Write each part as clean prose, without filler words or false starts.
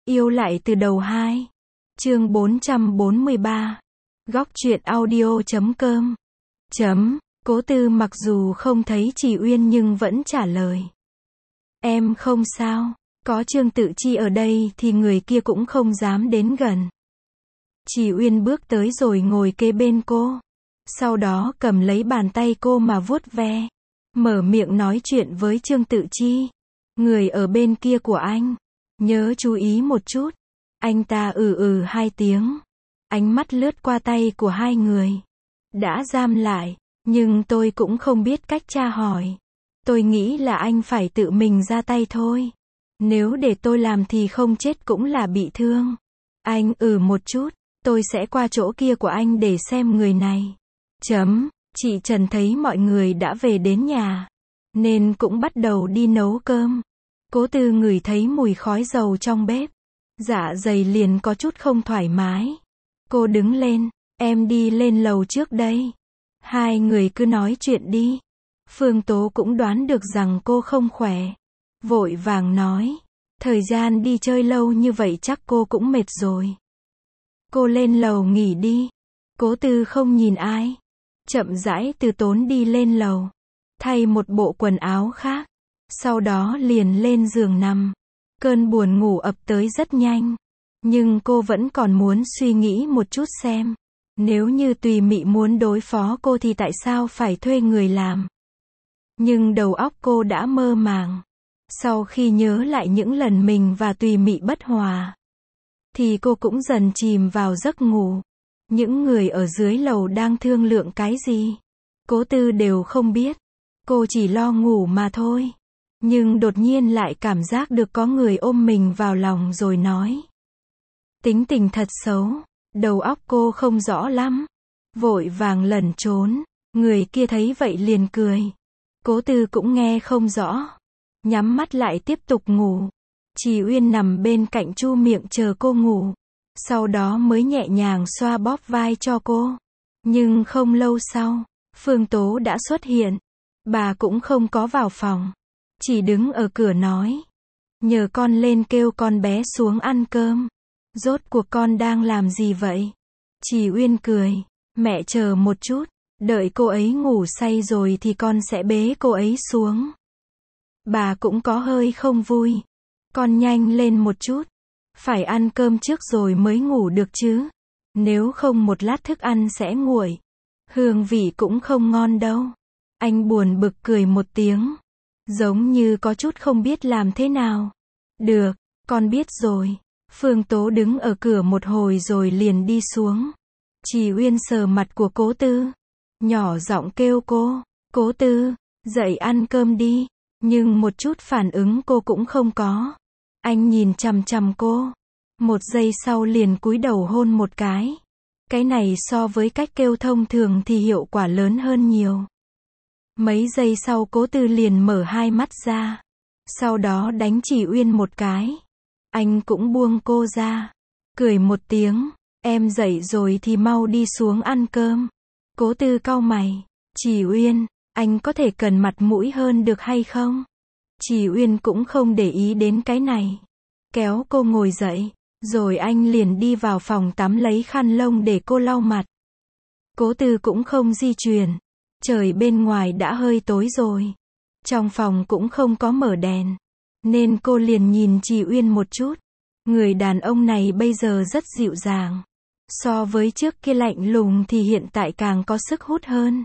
Yêu lại từ đầu 2. Chương 443. Góc truyện audio.com. Cố Tư mặc dù không thấy Chỉ Uyên nhưng vẫn trả lời. Em không sao, có Trương Tự Chi ở đây thì người kia cũng không dám đến gần. Chỉ Uyên bước tới rồi ngồi kế bên cô. Sau đó cầm lấy bàn tay cô mà vuốt ve. Mở miệng nói chuyện với Trương Tự Chi. Người ở bên kia của anh. Nhớ chú ý một chút. Anh ta hai tiếng. Ánh mắt lướt qua tay của hai người. Đã giam lại. Nhưng tôi cũng không biết cách tra hỏi. Tôi nghĩ là anh phải tự mình ra tay thôi. Nếu để tôi làm thì không chết cũng là bị thương. Anh một chút. Tôi sẽ qua chỗ kia của anh để xem người này. Chị Trần thấy mọi người đã về đến nhà. Nên cũng bắt đầu đi nấu cơm. Cố Tư ngửi thấy mùi khói dầu trong bếp. Dạ dày liền có chút không thoải mái. Cô đứng lên. Em đi lên lầu trước đây. Hai người cứ nói chuyện đi. Phương Tố cũng đoán được rằng cô không khỏe. Vội vàng nói. Thời gian đi chơi lâu như vậy chắc cô cũng mệt rồi. Cô lên lầu nghỉ đi. Cố Tư không nhìn ai. Chậm rãi từ tốn đi lên lầu. Thay một bộ quần áo khác. Sau đó liền lên giường nằm. Cơn buồn ngủ ập tới rất nhanh. Nhưng cô vẫn còn muốn suy nghĩ một chút xem. Nếu như Tùy Mị muốn đối phó cô thì tại sao phải thuê người làm? Nhưng đầu óc cô đã mơ màng. Sau khi nhớ lại những lần mình và Tùy Mị bất hòa, thì cô cũng dần chìm vào giấc ngủ. Những người ở dưới lầu đang thương lượng cái gì? Cố Tư đều không biết. Cô chỉ lo ngủ mà thôi. Nhưng đột nhiên lại cảm giác được có người ôm mình vào lòng rồi nói. Tính tình thật xấu. Đầu óc cô không rõ lắm. Vội vàng lẩn trốn. Người kia thấy vậy liền cười. Cố Tư cũng nghe không rõ. Nhắm mắt lại tiếp tục ngủ. Chỉ Uyên nằm bên cạnh chu miệng chờ cô ngủ. Sau đó mới nhẹ nhàng xoa bóp vai cho cô. Nhưng không lâu sau, Phương Tố đã xuất hiện. Bà cũng không có vào phòng. Chỉ đứng ở cửa nói. Nhờ con lên kêu con bé xuống ăn cơm. Rốt cuộc con đang làm gì vậy? Chỉ Uyên cười. Mẹ chờ một chút. Đợi cô ấy ngủ say rồi thì con sẽ bế cô ấy xuống. Bà cũng có hơi không vui. Con nhanh lên một chút. Phải ăn cơm trước rồi mới ngủ được chứ. Nếu không một lát thức ăn sẽ nguội. Hương vị cũng không ngon đâu. Anh buồn bực cười một tiếng. Giống như có chút không biết làm thế nào. Được, con biết rồi. Phương Tố đứng ở cửa một hồi rồi liền đi xuống. Chỉ Uyên sờ mặt của Cố Tư. Nhỏ giọng kêu cô. Cố Tư, dậy ăn cơm đi. Nhưng một chút phản ứng cô cũng không có. Anh nhìn chằm chằm cô. Một giây sau liền cúi đầu hôn một cái. Cái này so với cách kêu thông thường thì hiệu quả lớn hơn nhiều. Mấy giây sau Cố Tư liền mở hai mắt ra. Sau đó đánh Chỉ Uyên một cái. Anh cũng buông cô ra. Cười một tiếng. Em dậy rồi thì mau đi xuống ăn cơm. Cố Tư cau mày. Chỉ Uyên, anh có thể cần mặt mũi hơn được hay không? Chỉ Uyên cũng không để ý đến cái này. Kéo cô ngồi dậy. Rồi anh liền đi vào phòng tắm lấy khăn lông để cô lau mặt. Cố Tư cũng không di chuyển. Trời bên ngoài đã hơi tối rồi. Trong phòng cũng không có mở đèn. Nên cô liền nhìn Chỉ Uyên một chút. Người đàn ông này bây giờ rất dịu dàng. So với trước kia lạnh lùng thì hiện tại càng có sức hút hơn.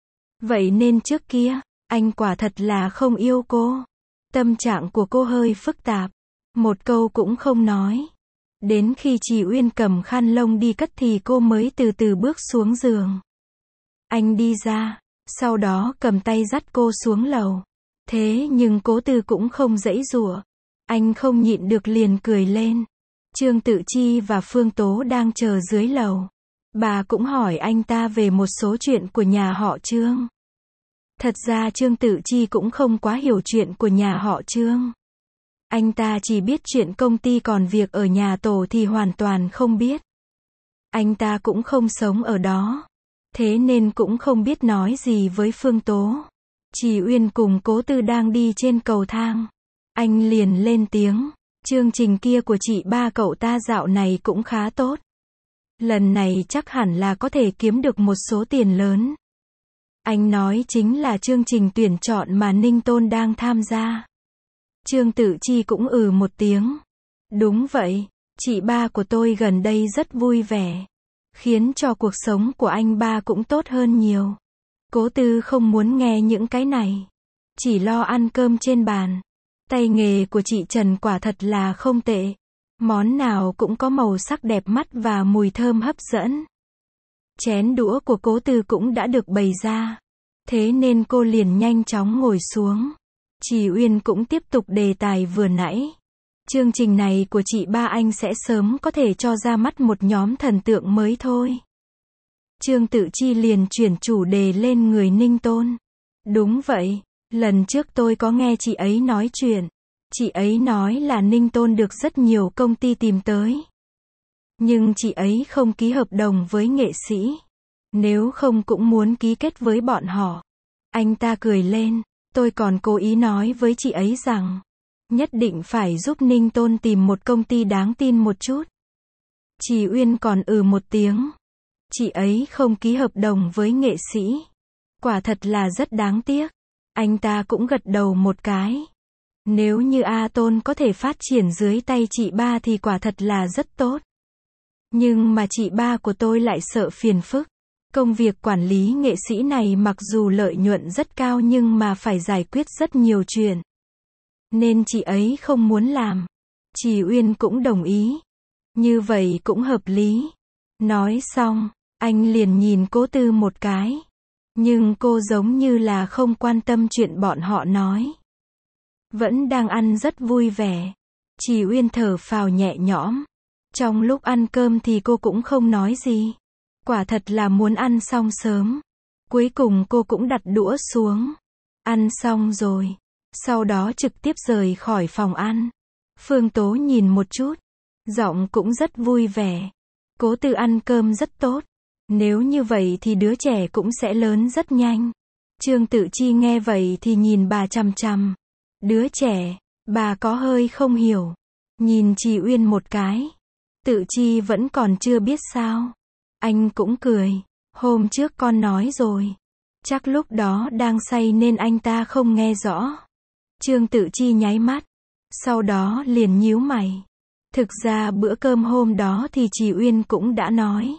Vậy nên trước kia, anh quả thật là không yêu cô. Tâm trạng của cô hơi phức tạp. Một câu cũng không nói. Đến khi Chỉ Uyên cầm khăn lông đi cất thì cô mới từ từ bước xuống giường. Anh đi ra. Sau đó cầm tay dắt cô xuống lầu. Thế nhưng Cố Tư cũng không giãy giụa. Anh không nhịn được liền cười lên. Trương Tự Chi và Phương Tố đang chờ dưới lầu. Bà cũng hỏi anh ta về một số chuyện của nhà họ Trương. Thật ra Trương Tự Chi cũng không quá hiểu chuyện của nhà họ Trương. Anh ta chỉ biết chuyện công ty, còn việc ở nhà tổ thì hoàn toàn không biết. Anh ta cũng không sống ở đó. Thế nên cũng không biết nói gì với Phương Tố. Chỉ Uyên cùng Cố Tư đang đi trên cầu thang. Anh liền lên tiếng. Chương trình kia của chị ba cậu ta dạo này cũng khá tốt. Lần này chắc hẳn là có thể kiếm được một số tiền lớn. Anh nói chính là chương trình tuyển chọn mà Ninh Tôn đang tham gia. Trương Tự Chi cũng một tiếng. Đúng vậy, chị ba của tôi gần đây rất vui vẻ. Khiến cho cuộc sống của anh ba cũng tốt hơn nhiều. Cố Tư không muốn nghe những cái này. Chỉ lo ăn cơm trên bàn. Tay nghề của chị Trần quả thật là không tệ. Món nào cũng có màu sắc đẹp mắt và mùi thơm hấp dẫn. Chén đũa của Cố Tư cũng đã được bày ra. Thế nên cô liền nhanh chóng ngồi xuống. Chỉ Uyên cũng tiếp tục đề tài vừa nãy. Chương trình này của chị ba anh sẽ sớm có thể cho ra mắt một nhóm thần tượng mới thôi. Trương Tự Chi liền chuyển chủ đề lên người Ninh Tôn. Đúng vậy, lần trước tôi có nghe chị ấy nói chuyện. Chị ấy nói là Ninh Tôn được rất nhiều công ty tìm tới. Nhưng chị ấy không ký hợp đồng với nghệ sĩ. Nếu không cũng muốn ký kết với bọn họ. Anh ta cười lên. Tôi còn cố ý nói với chị ấy rằng nhất định phải giúp Ninh Tôn tìm một công ty đáng tin một chút. Chị Uyên còn một tiếng. Chị ấy không ký hợp đồng với nghệ sĩ. Quả thật là rất đáng tiếc. Anh ta cũng gật đầu một cái. Nếu như A Tôn có thể phát triển dưới tay chị ba thì quả thật là rất tốt. Nhưng mà chị ba của tôi lại sợ phiền phức. Công việc quản lý nghệ sĩ này mặc dù lợi nhuận rất cao nhưng mà phải giải quyết rất nhiều chuyện. Nên chị ấy không muốn làm. Chị Uyên cũng đồng ý. Như vậy cũng hợp lý. Nói xong, anh liền nhìn Cố Tư một cái. Nhưng cô giống như là không quan tâm chuyện bọn họ nói. Vẫn đang ăn rất vui vẻ. Chị Uyên thở phào nhẹ nhõm. Trong lúc ăn cơm thì cô cũng không nói gì. Quả thật là muốn ăn xong sớm. Cuối cùng cô cũng đặt đũa xuống. Ăn xong rồi. Sau đó trực tiếp rời khỏi phòng ăn. Phương Tố nhìn một chút. Giọng cũng rất vui vẻ. Cố Tư ăn cơm rất tốt. Nếu như vậy thì đứa trẻ cũng sẽ lớn rất nhanh. Trương Tự Chi nghe vậy thì nhìn bà chằm chằm. Đứa trẻ, bà có hơi không hiểu. Nhìn chị Uyên một cái. Tự Chi vẫn còn chưa biết sao. Anh cũng cười. Hôm trước con nói rồi. Chắc lúc đó đang say nên anh ta không nghe rõ. Trương Tự Chi nháy mắt. Sau đó liền nhíu mày. Thực ra bữa cơm hôm đó thì chị Uyên cũng đã nói.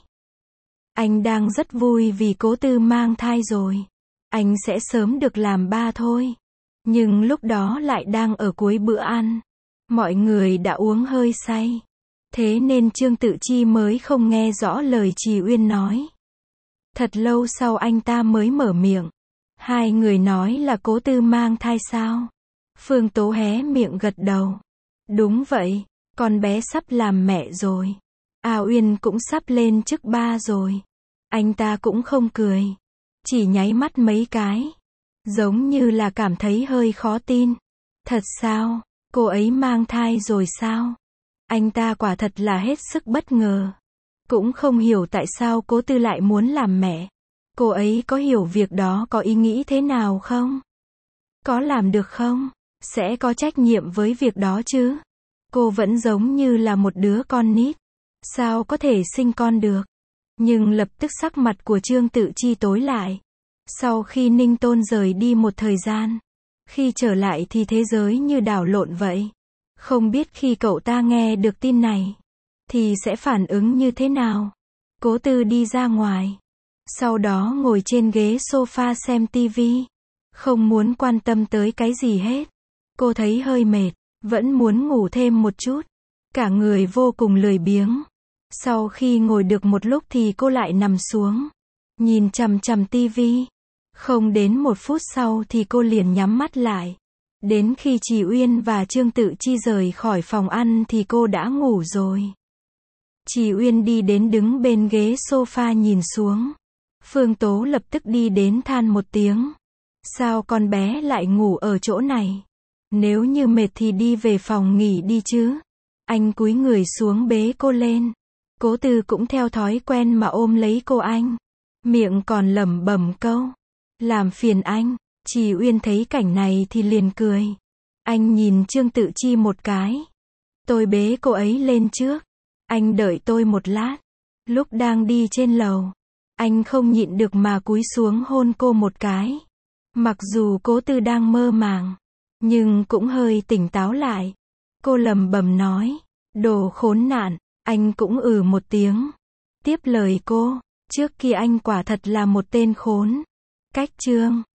Anh đang rất vui vì Cố Tư mang thai rồi. Anh sẽ sớm được làm ba thôi. Nhưng lúc đó lại đang ở cuối bữa ăn. Mọi người đã uống hơi say. Thế nên Trương Tự Chi mới không nghe rõ lời chị Uyên nói. Thật lâu sau anh ta mới mở miệng. Hai người nói là Cố Tư mang thai sao? Phương Tố hé miệng gật đầu. Đúng vậy, con bé sắp làm mẹ rồi. A Uyên cũng sắp lên chức ba rồi. Anh ta cũng không cười. Chỉ nháy mắt mấy cái. Giống như là cảm thấy hơi khó tin. Thật sao? Cô ấy mang thai rồi sao? Anh ta quả thật là hết sức bất ngờ. Cũng không hiểu tại sao Cố Tư lại muốn làm mẹ. Cô ấy có hiểu việc đó có ý nghĩ thế nào không? Có làm được không? Sẽ có trách nhiệm với việc đó chứ? Cô vẫn giống như là một đứa con nít. Sao có thể sinh con được? Nhưng lập tức sắc mặt của Trương Tự Chi tối lại. Sau khi Ninh Tôn rời đi một thời gian. Khi trở lại thì thế giới như đảo lộn vậy. Không biết khi cậu ta nghe được tin này. Thì sẽ phản ứng như thế nào? Cố Tư đi ra ngoài. Sau đó ngồi trên ghế sofa xem tivi. Không muốn quan tâm tới cái gì hết. Cô thấy hơi mệt. Vẫn muốn ngủ thêm một chút. Cả người vô cùng lười biếng. Sau khi ngồi được một lúc thì cô lại nằm xuống. Nhìn chằm chằm tivi. Không đến một phút sau thì cô liền nhắm mắt lại. Đến khi chị Uyên và Trương Tự Chi rời khỏi phòng ăn thì cô đã ngủ rồi. Chị Uyên đi đến đứng bên ghế sofa nhìn xuống. Phương Tố lập tức đi đến than một tiếng. Sao con bé lại ngủ ở chỗ này? Nếu như mệt thì đi về phòng nghỉ đi chứ. Anh cúi người xuống bế cô lên. Cố Tư cũng theo thói quen mà ôm lấy cô anh. Miệng còn lẩm bẩm câu. Làm phiền anh. Chị Uyên thấy cảnh này thì liền cười. Anh nhìn Trương Tự Chi một cái. Tôi bế cô ấy lên trước. Anh đợi tôi một lát. Lúc đang đi trên lầu, anh không nhịn được mà cúi xuống hôn cô một cái. Mặc dù Cố Tư đang mơ màng, nhưng cũng hơi tỉnh táo lại. Cô lẩm bẩm nói, đồ khốn nạn. Anh cũng một tiếng. Tiếp lời cô, trước kia anh quả thật là một tên khốn. Cách chương